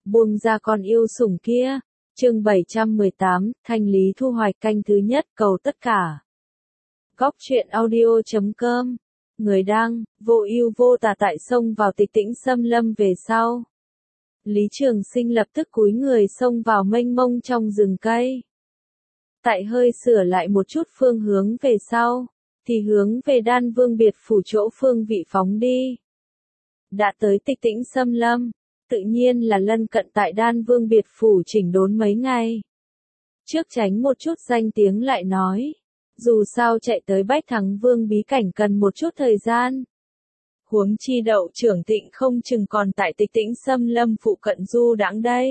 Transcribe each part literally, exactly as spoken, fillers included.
buông ra con yêu sủng kia. Chương bảy trăm mười tám, Thanh lý thu hoạch canh thứ nhất, cầu tất cả. Góc truyện audio chấm com. Người đăng, vô ưu vô tà tại sông vào tịch tĩnh xâm lâm về sau. Lý Trường Sinh lập tức cúi người xông vào mênh mông trong rừng cây. Tại hơi sửa lại một chút phương hướng về sau, thì hướng về Đan Vương biệt phủ chỗ phương vị phóng đi. Đã tới tịch tĩnh xâm lâm, tự nhiên là lân cận tại Đan Vương biệt phủ chỉnh đốn mấy ngày. Trước tránh một chút danh tiếng lại nói, dù sao chạy tới Bách Thắng Vương bí cảnh cần một chút thời gian. Huống chi Đậu Trưởng Thịnh không chừng còn tại tịch tĩnh xâm lâm phụ cận du đãng đây.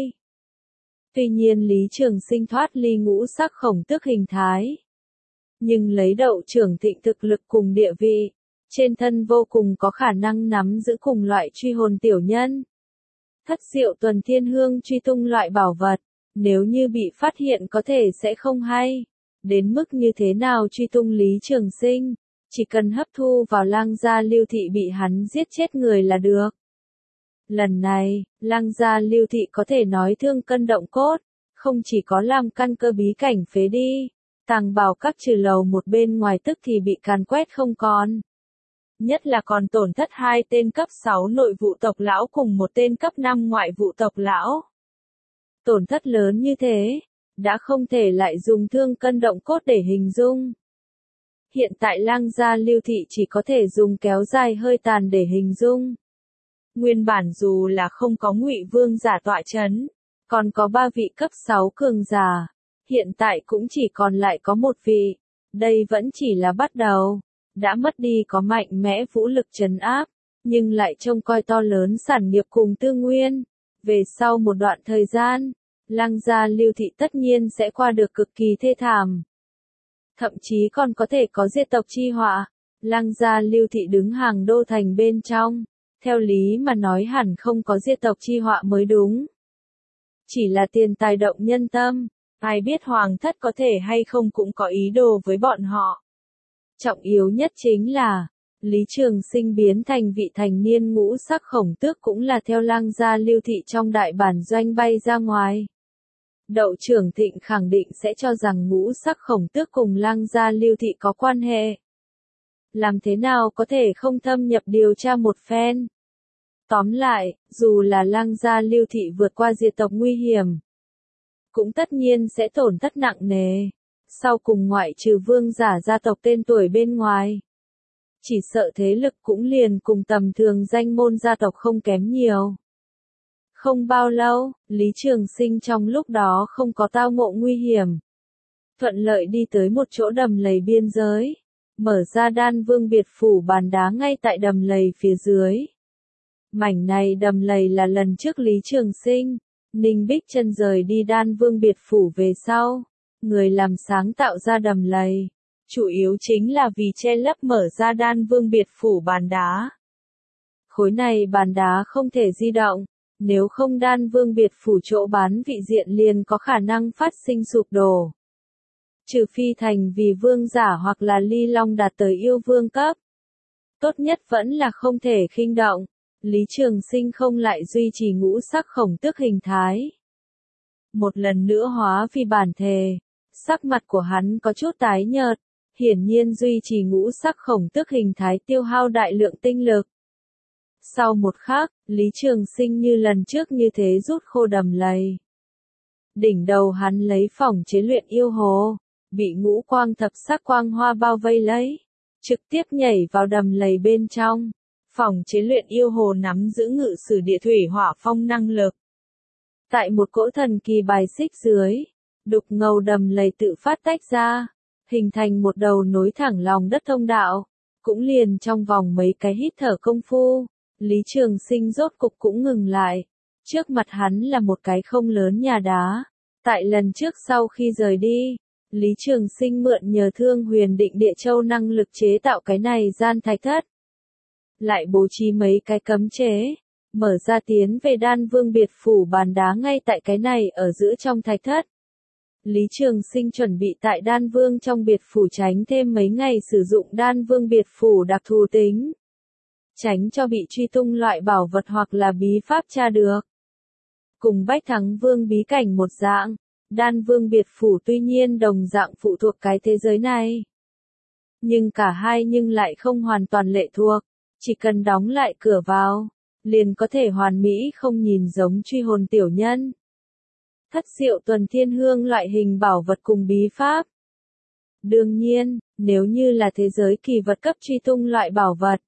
Tuy nhiên Lý Trường Sinh thoát ly ngũ sắc khổng tước hình thái. Nhưng lấy Đậu Trưởng Thịnh thực lực cùng địa vị, trên thân vô cùng có khả năng nắm giữ cùng loại truy hồn tiểu nhân. Thất diệu tuần thiên hương truy tung loại bảo vật, nếu như bị phát hiện có thể sẽ không hay. Đến mức như thế nào truy tung Lý Trường Sinh, chỉ cần hấp thu vào Lang gia Lưu Thị bị hắn giết chết người là được. Lần này, Lang gia Lưu Thị có thể nói thương cân động cốt, không chỉ có làm căn cơ bí cảnh phế đi, tàng bảo các trừ lầu một bên ngoài tức thì bị càn quét không còn. Nhất là còn tổn thất hai tên cấp sáu nội vụ tộc lão cùng một tên cấp năm ngoại vụ tộc lão. Tổn thất lớn như thế, đã không thể lại dùng thương cân động cốt để hình dung. Hiện tại Lang gia Lưu Thị chỉ có thể dùng kéo dài hơi tàn để hình dung. Nguyên bản dù là không có Ngụy Vương giả tọa chấn, còn có ba vị cấp sáu cường giả, hiện tại cũng chỉ còn lại có một vị, đây vẫn chỉ là bắt đầu. Đã mất đi có mạnh mẽ vũ lực trấn áp, nhưng lại trông coi to lớn sản nghiệp cùng tư nguyên. Về sau một đoạn thời gian, Lang gia Lưu Thị tất nhiên sẽ qua được cực kỳ thê thảm. Thậm chí còn có thể có diệt tộc chi họa. Lang gia Lưu Thị đứng hàng đô thành bên trong, theo lý mà nói hẳn không có diệt tộc chi họa mới đúng. Chỉ là tiền tài động nhân tâm, ai biết hoàng thất có thể hay không cũng có ý đồ với bọn họ. Trọng yếu nhất chính là, Lý Trường Sinh biến thành vị thành niên ngũ sắc khổng tước cũng là theo Lang gia Lưu Thị trong đại bản doanh bay ra ngoài. Đậu Trưởng Thịnh khẳng định sẽ cho rằng ngũ sắc khổng tước cùng Lang gia Lưu Thị có quan hệ. Làm thế nào có thể không thâm nhập điều tra một phen? Tóm lại, dù là Lang gia Lưu Thị vượt qua diệt tộc nguy hiểm, cũng tất nhiên sẽ tổn thất nặng nề. Sau cùng ngoại trừ vương giả gia tộc tên tuổi bên ngoài, chỉ sợ thế lực cũng liền cùng tầm thường danh môn gia tộc không kém nhiều. Không bao lâu, Lý Trường Sinh trong lúc đó không có tao ngộ nguy hiểm. Thuận lợi đi tới một chỗ đầm lầy biên giới, mở ra Đan Vương biệt phủ bàn đá ngay tại đầm lầy phía dưới. Mảnh này đầm lầy là lần trước Lý Trường Sinh, Ninh Bích Chân rời đi Đan Vương biệt phủ về sau. Người làm sáng tạo ra đầm lầy, chủ yếu chính là vì che lấp mở ra Đan Vương biệt phủ bàn đá. Khối này bàn đá không thể di động, nếu không Đan Vương biệt phủ chỗ bán vị diện liền có khả năng phát sinh sụp đổ. Trừ phi thành vì vương giả hoặc là ly long đạt tới yêu vương cấp. Tốt nhất vẫn là không thể khinh động, Lý Trường Sinh không lại duy trì ngũ sắc khổng tước hình thái. Một lần nữa hóa vì bản thể. Sắc mặt của hắn có chút tái nhợt, hiển nhiên duy trì ngũ sắc khổng tước hình thái tiêu hao đại lượng tinh lực. Sau một khắc, Lý Trường Sinh như lần trước như thế rút khô đầm lầy. Đỉnh đầu hắn lấy phỏng chế luyện yêu hồ, bị ngũ quang thập sắc quang hoa bao vây lấy, trực tiếp nhảy vào đầm lầy bên trong. Phỏng chế luyện yêu hồ nắm giữ ngự sử địa thủy hỏa phong năng lực. Tại một cỗ thần kỳ bài xích dưới, đục ngầu đầm lầy tự phát tách ra, hình thành một đầu nối thẳng lòng đất thông đạo. Cũng liền trong vòng mấy cái hít thở công phu, Lý Trường Sinh rốt cục cũng ngừng lại. Trước mặt hắn là một cái không lớn nhà đá. Tại lần trước sau khi rời đi, Lý Trường Sinh mượn nhờ Thương Huyền Định Địa Châu năng lực chế tạo cái này gian thạch thất. Lại bố trí mấy cái cấm chế, mở ra tiến về Đan Vương biệt phủ bàn đá ngay tại cái này ở giữa trong thạch thất. Lý Trường Sinh chuẩn bị tại Đan Vương trong biệt phủ tránh thêm mấy ngày sử dụng Đan Vương biệt phủ đặc thù tính. Tránh cho bị truy tung loại bảo vật hoặc là bí pháp tra được. Cùng Bách Thắng Vương bí cảnh một dạng, Đan Vương biệt phủ tuy nhiên đồng dạng phụ thuộc cái thế giới này. Nhưng cả hai nhưng lại không hoàn toàn lệ thuộc, chỉ cần đóng lại cửa vào, liền có thể hoàn mỹ không nhìn giống truy hồn tiểu nhân. Thất diệu tuần thiên hương loại hình bảo vật cùng bí pháp. Đương nhiên, nếu như là thế giới kỳ vật cấp truy tung loại bảo vật.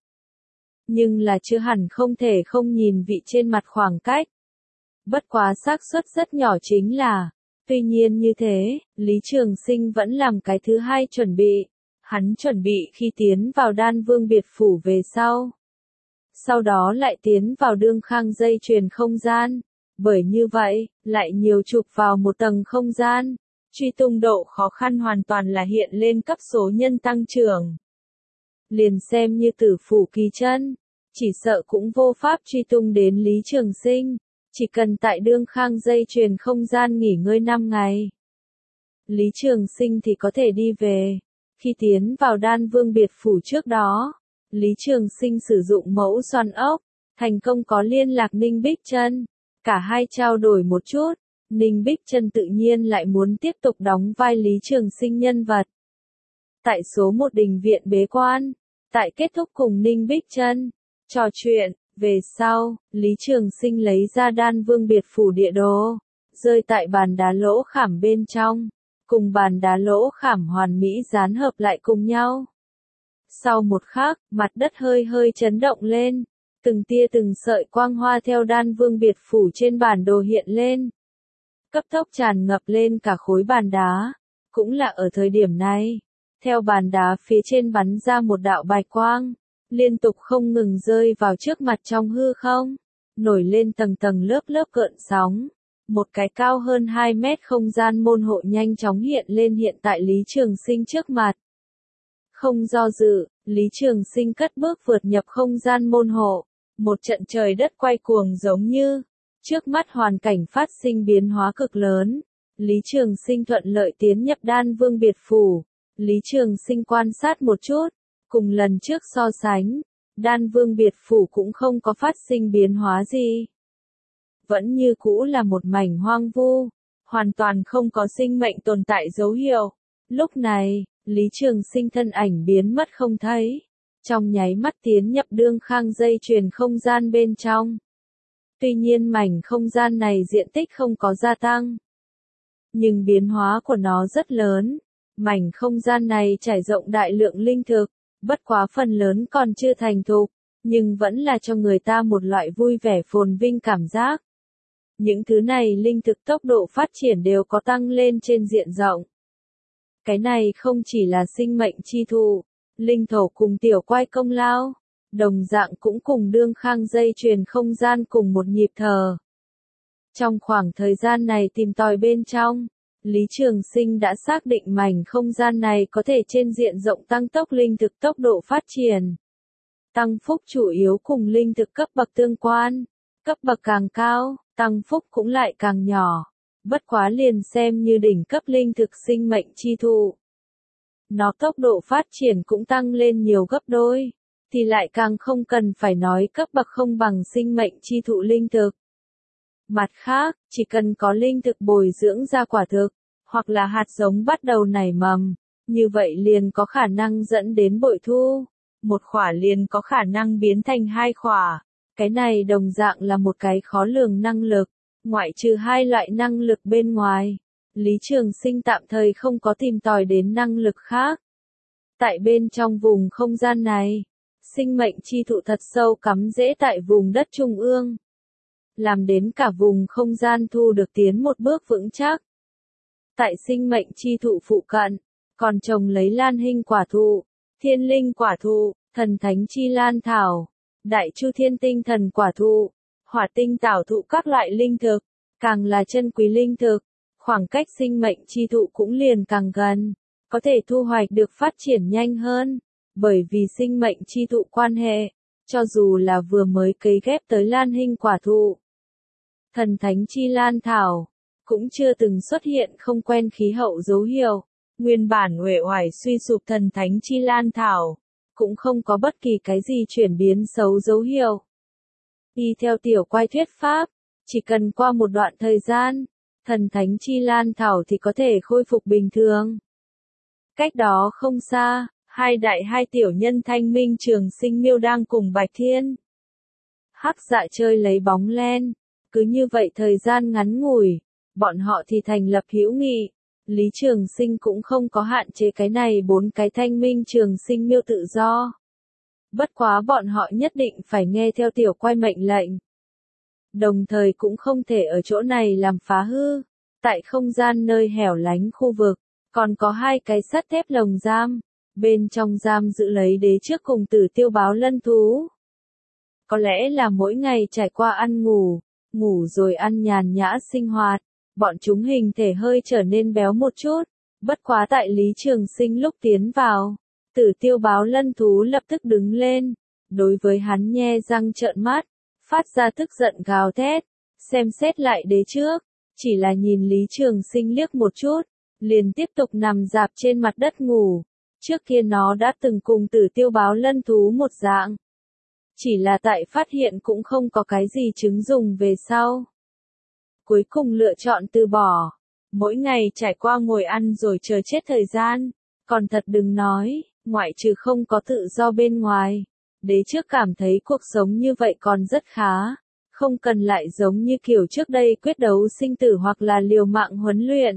Nhưng là chưa hẳn không thể không nhìn vị trên mặt khoảng cách. Bất quá xác suất rất nhỏ chính là, tuy nhiên như thế, Lý Trường Sinh vẫn làm cái thứ hai chuẩn bị. Hắn chuẩn bị khi tiến vào Đan Vương biệt phủ về sau. Sau đó lại tiến vào đương khang dây chuyền không gian. Bởi như vậy, lại nhiều chụp vào một tầng không gian. Truy tung độ khó khăn hoàn toàn là hiện lên cấp số nhân tăng trưởng. Liền xem như tử phủ kỳ chân, chỉ sợ cũng vô pháp truy tung đến Lý Trường Sinh. Chỉ cần tại đương khang dây chuyền không gian nghỉ ngơi năm ngày. Lý Trường Sinh thì có thể đi về. Khi tiến vào Đan Vương biệt phủ trước đó, Lý Trường Sinh sử dụng mẫu xoăn ốc, thành công có liên lạc Ninh Bích Chân. Cả hai trao đổi một chút, Ninh Bích Chân tự nhiên lại muốn tiếp tục đóng vai Lý Trường Sinh nhân vật. Tại số một đình viện bế quan, tại kết thúc cùng Ninh Bích Chân trò chuyện, về sau, Lý Trường Sinh lấy ra Đan Vương biệt phủ địa đồ, rơi tại bàn đá lỗ khảm bên trong. Cùng bàn đá lỗ khảm hoàn mỹ dán hợp lại cùng nhau. Sau một khắc, mặt đất hơi hơi chấn động lên, từng tia từng sợi quang hoa theo Đan Vương biệt phủ trên bản đồ hiện lên. Cấp tốc tràn ngập lên cả khối bàn đá, cũng là ở thời điểm này, theo bàn đá phía trên bắn ra một đạo bạch quang, liên tục không ngừng rơi vào trước mặt trong hư không, nổi lên tầng tầng lớp lớp gợn sóng. Một cái cao hơn hai mét không gian môn hộ nhanh chóng hiện lên hiện tại Lý Trường Sinh trước mặt. Không do dự, Lý Trường Sinh cất bước vượt nhập không gian môn hộ. Một trận trời đất quay cuồng giống như, trước mắt hoàn cảnh phát sinh biến hóa cực lớn. Lý Trường Sinh thuận lợi tiến nhập Đan Vương biệt phủ. Lý Trường Sinh quan sát một chút, cùng lần trước so sánh, Đan Vương biệt phủ cũng không có phát sinh biến hóa gì. Vẫn như cũ là một mảnh hoang vu, hoàn toàn không có sinh mệnh tồn tại dấu hiệu. Lúc này, Lý Trường Sinh thân ảnh biến mất không thấy, trong nháy mắt tiến nhập đương khang dây chuyền không gian bên trong. Tuy nhiên mảnh không gian này diện tích không có gia tăng, nhưng biến hóa của nó rất lớn. Mảnh không gian này trải rộng đại lượng linh thực, bất quá phần lớn còn chưa thành thục, nhưng vẫn là cho người ta một loại vui vẻ phồn vinh cảm giác. Những thứ này linh thực tốc độ phát triển đều có tăng lên trên diện rộng. Cái này không chỉ là sinh mệnh chi thụ, linh thổ cùng tiểu quai công lao, đồng dạng cũng cùng đương khang dây chuyền không gian cùng một nhịp thở. Trong khoảng thời gian này tìm tòi bên trong, Lý Trường Sinh đã xác định mảnh không gian này có thể trên diện rộng tăng tốc linh thực tốc độ phát triển. Tăng phúc chủ yếu cùng linh thực cấp bậc tương quan, cấp bậc càng cao, tăng phúc cũng lại càng nhỏ, bất quá liền xem như đỉnh cấp linh thực sinh mệnh chi thụ. Nó tốc độ phát triển cũng tăng lên nhiều gấp đôi, thì lại càng không cần phải nói cấp bậc không bằng sinh mệnh chi thụ linh thực. Mặt khác, chỉ cần có linh thực bồi dưỡng ra quả thực, hoặc là hạt giống bắt đầu nảy mầm, như vậy liền có khả năng dẫn đến bội thu. Một khỏa liền có khả năng biến thành hai khỏa. Cái này đồng dạng là một cái khó lường năng lực, ngoại trừ hai loại năng lực bên ngoài. Lý Trường Sinh tạm thời không có tìm tòi đến năng lực khác. Tại bên trong vùng không gian này, sinh mệnh chi thụ thật sâu cắm rễ tại vùng đất trung ương, làm đến cả vùng không gian thu được tiến một bước vững chắc. Tại sinh mệnh chi thụ phụ cận, còn trồng lấy lan hình quả thụ, thiên linh quả thụ, thần thánh chi lan thảo, đại chu thiên tinh thần quả thụ, hỏa tinh tảo thụ các loại linh thực, càng là chân quý linh thực, khoảng cách sinh mệnh chi thụ cũng liền càng gần, có thể thu hoạch được phát triển nhanh hơn, bởi vì sinh mệnh chi thụ quan hệ, cho dù là vừa mới cấy ghép tới lan hình quả thụ. Thần thánh chi lan thảo, cũng chưa từng xuất hiện không quen khí hậu dấu hiệu, nguyên bản uể oải suy sụp thần thánh chi lan thảo, cũng không có bất kỳ cái gì chuyển biến xấu dấu hiệu. Y theo tiểu quai thuyết pháp, Chỉ cần qua một đoạn thời gian, thần thánh chi lan thảo thì có thể khôi phục bình thường. Cách đó không xa, hai đại hai tiểu nhân Thanh Minh Trường Sinh Miêu đang cùng Bạch Thiên Hắc Dạ chơi lấy bóng len. Cứ như vậy thời gian ngắn ngủi, bọn họ thì thành lập hữu nghị. Lý Trường Sinh cũng không có hạn chế cái này bốn cái Thanh Minh Trường Sinh Miêu tự do. Bất quá bọn họ nhất định phải nghe theo tiểu quay mệnh lệnh. Đồng thời cũng không thể ở chỗ này làm phá hư. Tại không gian nơi hẻo lánh khu vực, còn có hai cái sắt thép lồng giam. Bên trong giam giữ lấy đế trước cùng Tử Tiêu báo lân thú. Có lẽ là mỗi ngày trải qua ăn ngủ, ngủ rồi ăn nhàn nhã sinh hoạt, bọn chúng hình thể hơi trở nên béo một chút. Bất quá tại Lý Trường Sinh lúc tiến vào, Tử Tiêu báo lân thú lập tức đứng lên, đối với hắn nhe răng trợn mắt, phát ra tức giận gào thét, xem xét lại đế trước, chỉ là nhìn Lý Trường Sinh liếc một chút, liền tiếp tục nằm dạp trên mặt đất ngủ. Trước kia nó đã từng cùng Tử Tiêu báo lân thú một dạng. Chỉ là tại phát hiện cũng không có cái gì chứng dùng về sau. Cuối cùng lựa chọn từ bỏ. Mỗi ngày trải qua ngồi ăn rồi chờ chết thời gian. Còn thật đừng nói, ngoại trừ không có tự do bên ngoài. Đế trước cảm thấy cuộc sống như vậy còn rất khá. Không cần lại giống như kiểu trước đây quyết đấu sinh tử hoặc là liều mạng huấn luyện.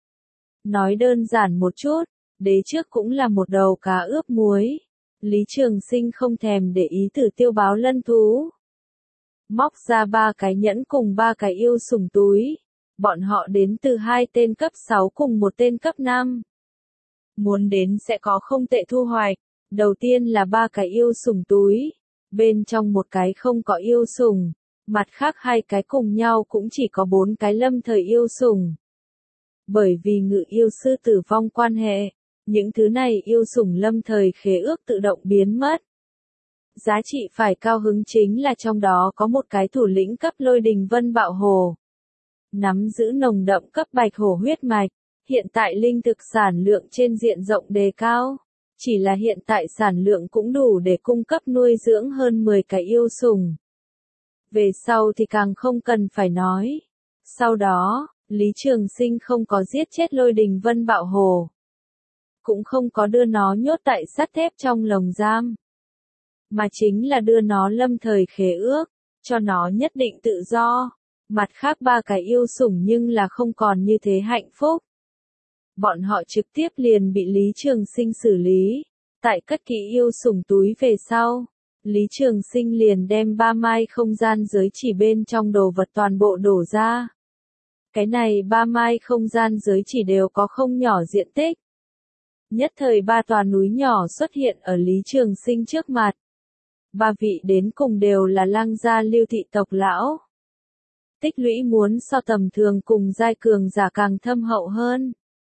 Nói đơn giản một chút, đế trước cũng là một đầu cá ướp muối. Lý Trường Sinh không thèm để ý Tử Tiêu báo lân thú. Móc ra ba cái nhẫn cùng ba cái yêu sủng túi. Bọn họ đến từ hai tên cấp sáu cùng một tên cấp năm. Muốn đến sẽ có không tệ thu hoạch. Đầu tiên là ba cái yêu sủng túi. Bên trong một cái không có yêu sủng. Mặt khác hai cái cùng nhau cũng chỉ có bốn cái lâm thời yêu sủng. Bởi vì ngự yêu sư tử vong quan hệ, những thứ này yêu sủng lâm thời khế ước tự động biến mất. Giá trị phải cao hứng chính là trong đó có một cái thủ lĩnh cấp Lôi Đình Vân Bạo Hồ. Nắm giữ nồng đậm cấp Bạch Hổ huyết mạch, hiện tại linh thực sản lượng trên diện rộng đề cao. Chỉ là hiện tại sản lượng cũng đủ để cung cấp nuôi dưỡng hơn mười cái yêu sủng. Về sau thì càng không cần phải nói. Sau đó, Lý Trường Sinh không có giết chết Lôi Đình Vân Bạo Hồ. Cũng không có đưa nó nhốt tại sắt thép trong lồng giam. Mà chính là đưa nó lâm thời khế ước, cho nó nhất định tự do. Mặt khác ba cái yêu sủng nhưng là không còn như thế hạnh phúc. Bọn họ trực tiếp liền bị Lý Trường Sinh xử lý. Tại cất kỹ yêu sủng túi về sau, Lý Trường Sinh liền đem ba mai không gian giới chỉ bên trong đồ vật toàn bộ đổ ra. Cái này ba mai không gian giới chỉ đều có không nhỏ diện tích. Nhất thời ba tòa núi nhỏ xuất hiện ở Lý Trường Sinh trước mặt. Ba vị đến cùng đều là Lăng gia Lưu thị tộc lão. Tích lũy muốn so tầm thường cùng giai cường giả càng thâm hậu hơn.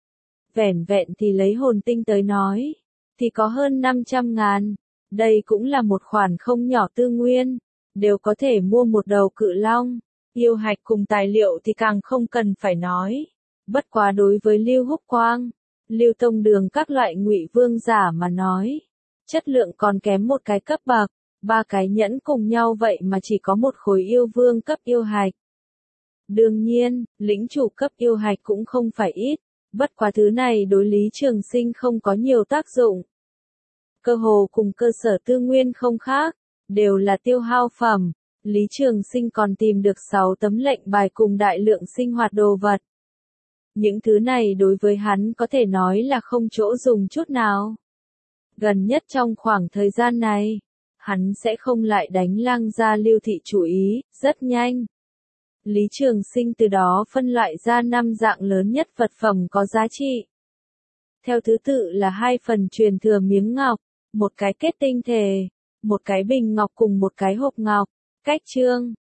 Vẻn vẹn thì lấy hồn tinh tới nói, thì có hơn năm trăm ngàn. Đây cũng là một khoản không nhỏ tư nguyên, đều có thể mua một đầu cự long. Yêu hạch cùng tài liệu thì càng không cần phải nói. Bất quá đối với Lưu Húc Quang, Lưu Tông Đường các loại ngụy vương giả mà nói, chất lượng còn kém một cái cấp bậc, ba cái nhẫn cùng nhau vậy mà chỉ có một khối yêu vương cấp yêu hạch. Đương nhiên, lĩnh chủ cấp yêu hạch cũng không phải ít, bất quá thứ này đối Lý Trường Sinh không có nhiều tác dụng. Cơ hồ cùng cơ sở tư nguyên không khác, đều là tiêu hao phẩm. Lý Trường Sinh còn tìm được sáu tấm lệnh bài cùng đại lượng sinh hoạt đồ vật. Những thứ này đối với hắn có thể nói là không chỗ dùng chút nào. Gần nhất trong khoảng thời gian này, hắn sẽ không lại đánh Lăng gia Lưu thị chủ ý, rất nhanh. Lý Trường Sinh từ đó phân loại ra năm dạng lớn nhất vật phẩm có giá trị. Theo thứ tự là hai phần truyền thừa miếng ngọc, một cái kết tinh thể, một cái bình ngọc cùng một cái hộp ngọc. Cách chương